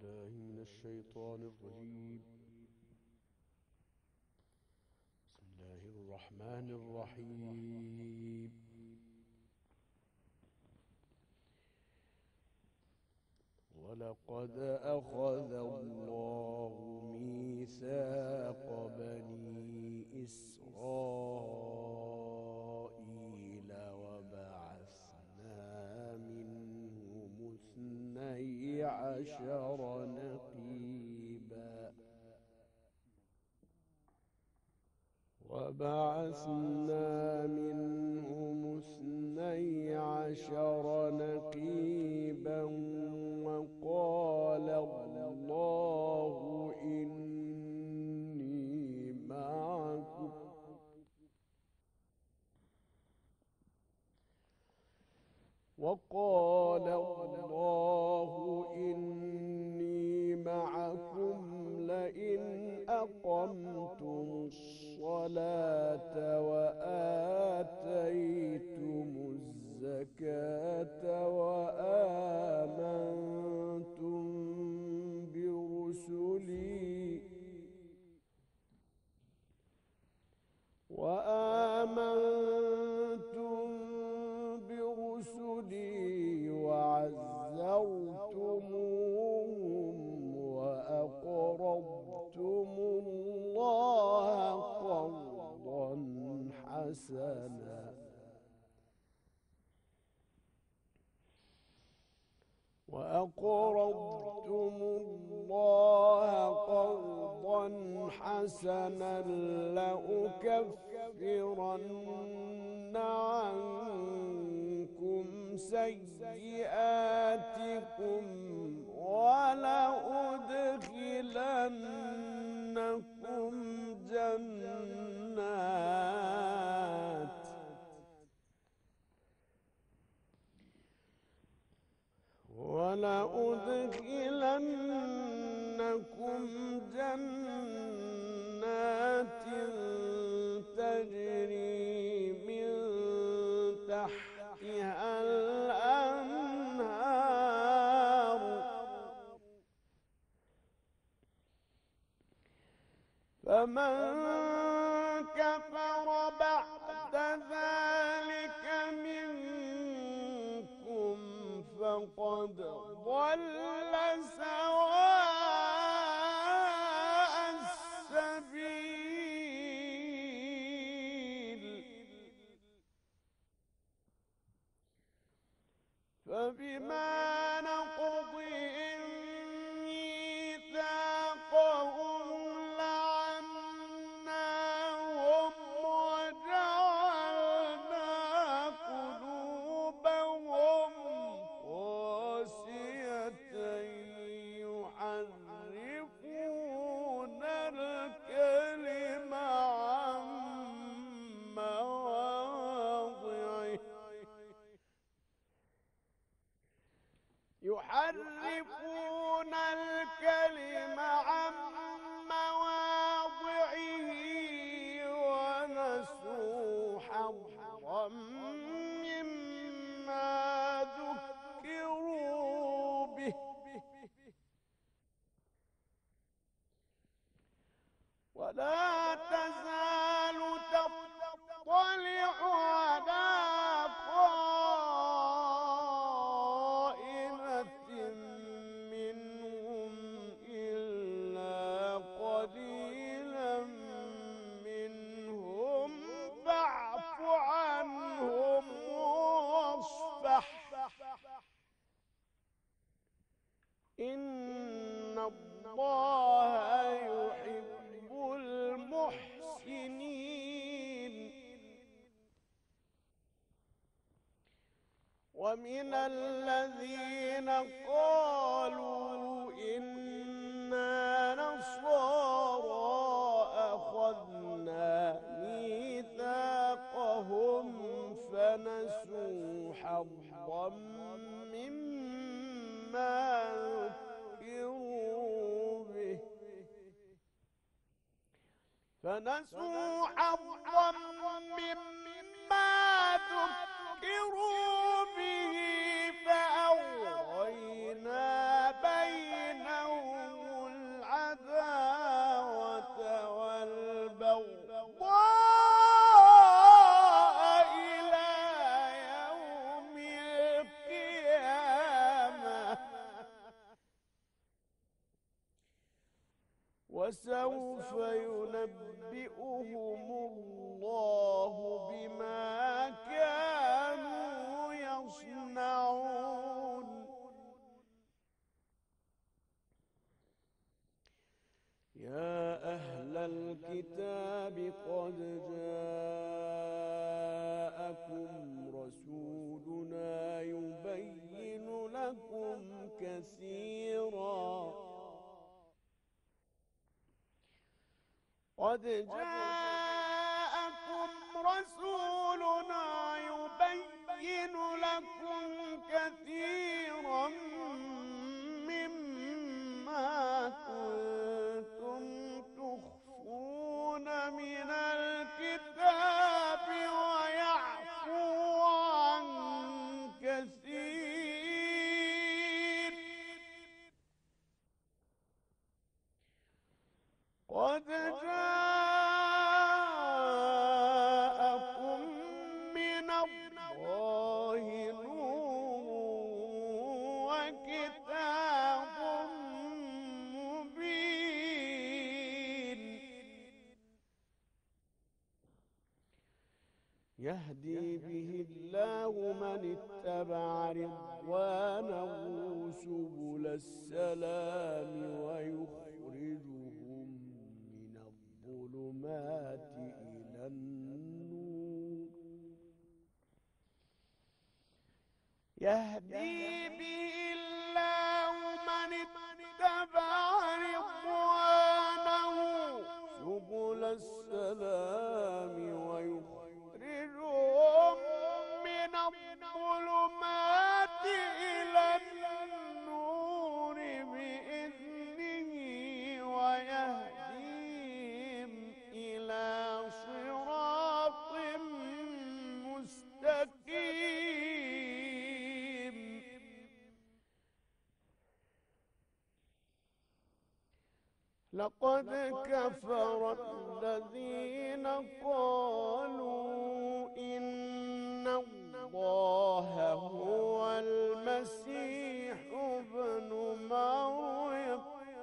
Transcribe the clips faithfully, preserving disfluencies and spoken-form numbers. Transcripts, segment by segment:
بالله من الشيطان الرجيم. بسم الله الرحمن الرحيم. ولقد أخذ الله ميثاق بني إسرائيل وبعثنا منهم اثني عشر نقيبا وبعثنا منهم اثني عشر نقيبا وقال الله إني معكم وقال الله إني معكم لئن أقمتم الصلاة وآتيتم الزكاة وآمنتم برسلي وآمنتم برسلي وعزرتموهم وأقرضتم الله قرضا حسنا وأقرضتم الله قرضا حسنا لأكفرن عنكم سيئاتكم ولأدخلنكم جنات ولأدخلنكم جنات تجري من تحتها الأنهار فمن كفر بعد ذلك منكم فقد ضل سواء السبيل فبما نقضهم ميثاقهم لعناهم وجعلنا قلوبهم قاسية يحرفون الكلم عن مواضعه يحرفون الكلم عن مواضعه ونسوا حظا مما ذكروا به ولا تزال تطلع على خائنة منهم إلا قليلا منهم فاعف عنهم واصفح إن الله يحب المحسنين. ومن الذين قالوا إنا نصارى أخذنا ميثاقهم فنسوا حظا مما ذكروا به فنسوا حظا مما ذكروا به فأغرينا بينهم وسوف ينبئهم الله بما كانوا يصنعون. يا أهل الكتاب قد جاءكم رسولنا يبين لكم كثيرا قد جاءكم رسولنا يبين لكم كثيرا مما كنتم تخفون من الكتاب ويعفو عن كثير. قد جاءكم من الله نور وكتاب مبين يهدي به الله من اتبع رضوانه سبل السلام ويخرجهم من الظلمات إلى النور. يهدي به الله من اتبع رضوانه سبل السلام ويخرجهم من الظلمات إلى النور بإذنه ويهديهم إلى صراط مستقيم. لقد كفر الذين قالوا إن الله هو المسيح ابن مريم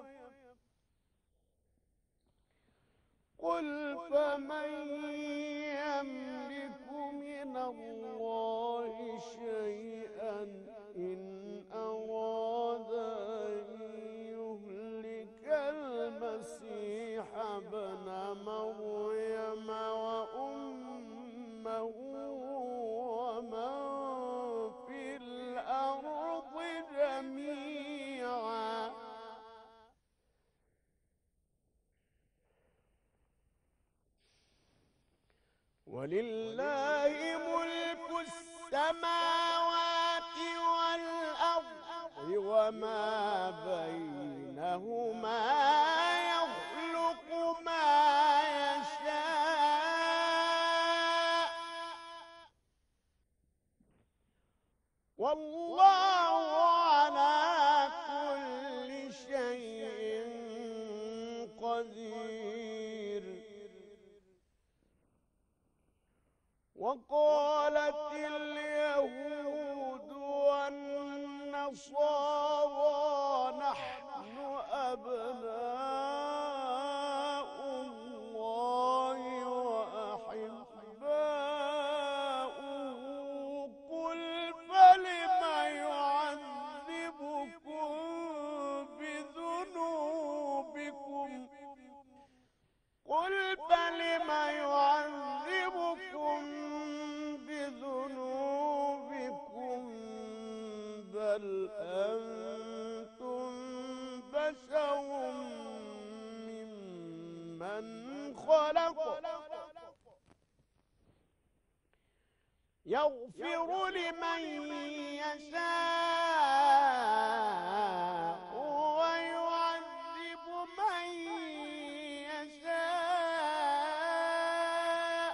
قل فمن يملك من الله شيئا إن أراد أن يهلك المسيح ابن مريم وأمه ومن في الأرض جميعا ولله ملك السماوات والأرض وما بينهما يخلق ما يشاء والله على كل شيء قدير. وقالت اليهود والنصارى نحن أبناء الله وأحباؤه قل فلم يعذبكم بذنوبكم قل فلم يعذبكم بذنوبكم بل أنتم بشر ممن خلق يغفر لمن يشاء ويعذب من يشاء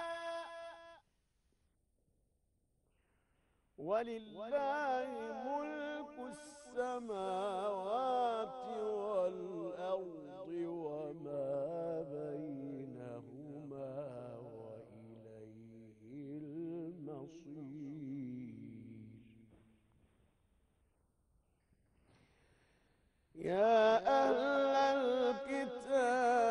ولله ملك السماوات والأرض وما بينهما وإليه المصير. يا أهل الكتاب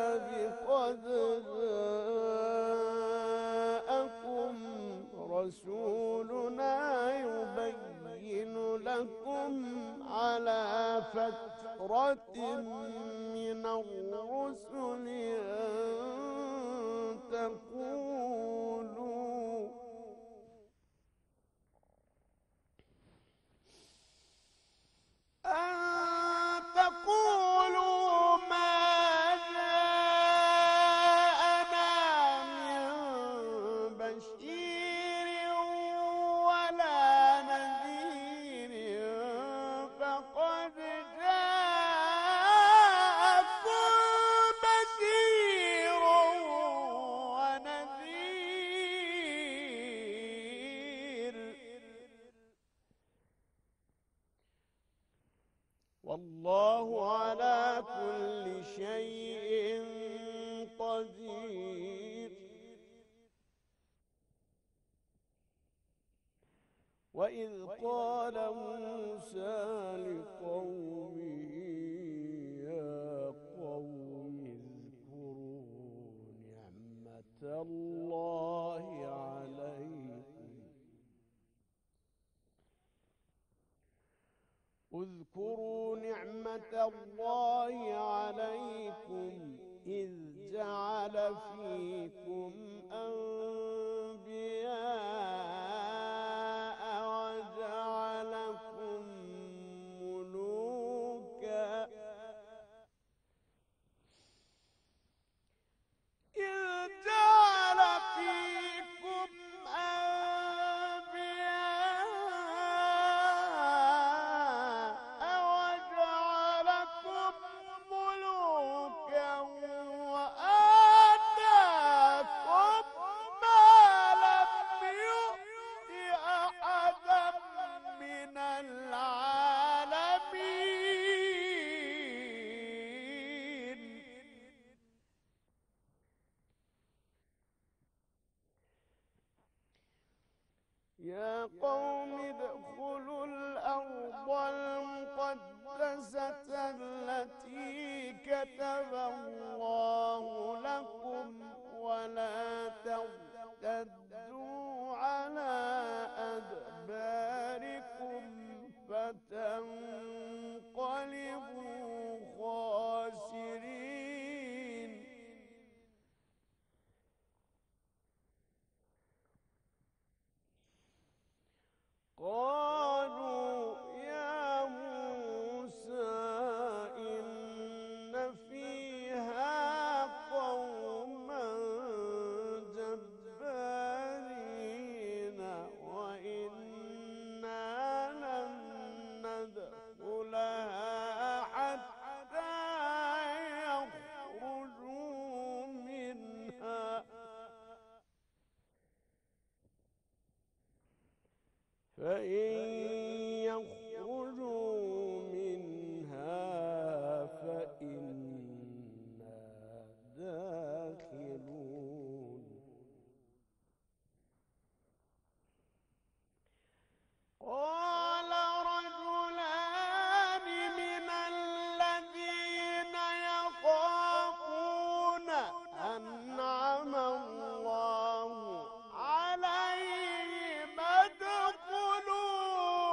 على فترة من الرسل أن تقولوا أن تقولوا ما جاءنا من بشير ولا نذير فقد جاءكم بشير ونذير والله على كل شيء قدير. وإذ قال موسى لقومه يا قوم اذكروا نعمة الله عليكم اذكروا نعمة الله عليكم إذ جعل فيكم أنبياء وجعلكم ملوكا إذ جعل فيكم أنبياء وجعلكم ملوكا وآتاكم ما لم يؤت أحدا من العالمين. يا قوم ادخلوا الأرض المقدسة التي كتب الله لكم ولا ترتدوا على أدباركم فتنقلبوا خاسرين. قالوا يا موسى إن فيها قوما جبارين وإنا لن ندخلها حتى يخرجوا منها فإن يخرجوا منها فإنا داخلون. قال رجلان من الذين يخافون أنعم الله عليهم ادخلوا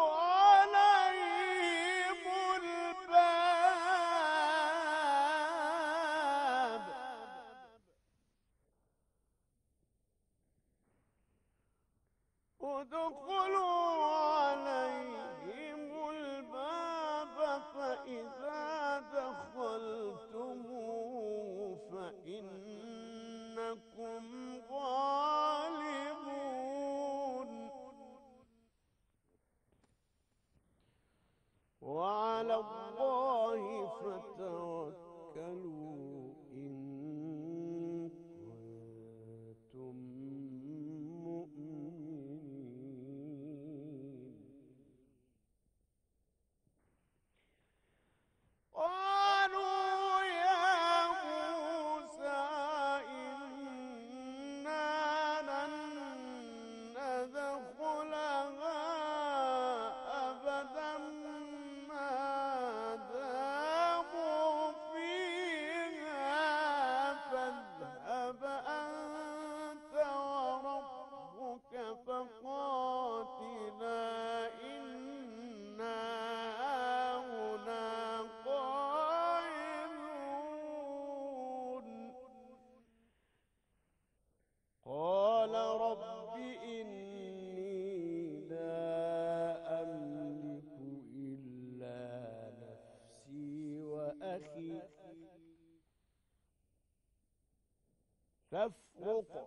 فافرق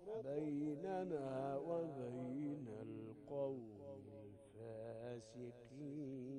بيننا وبين القوم الفاسقين.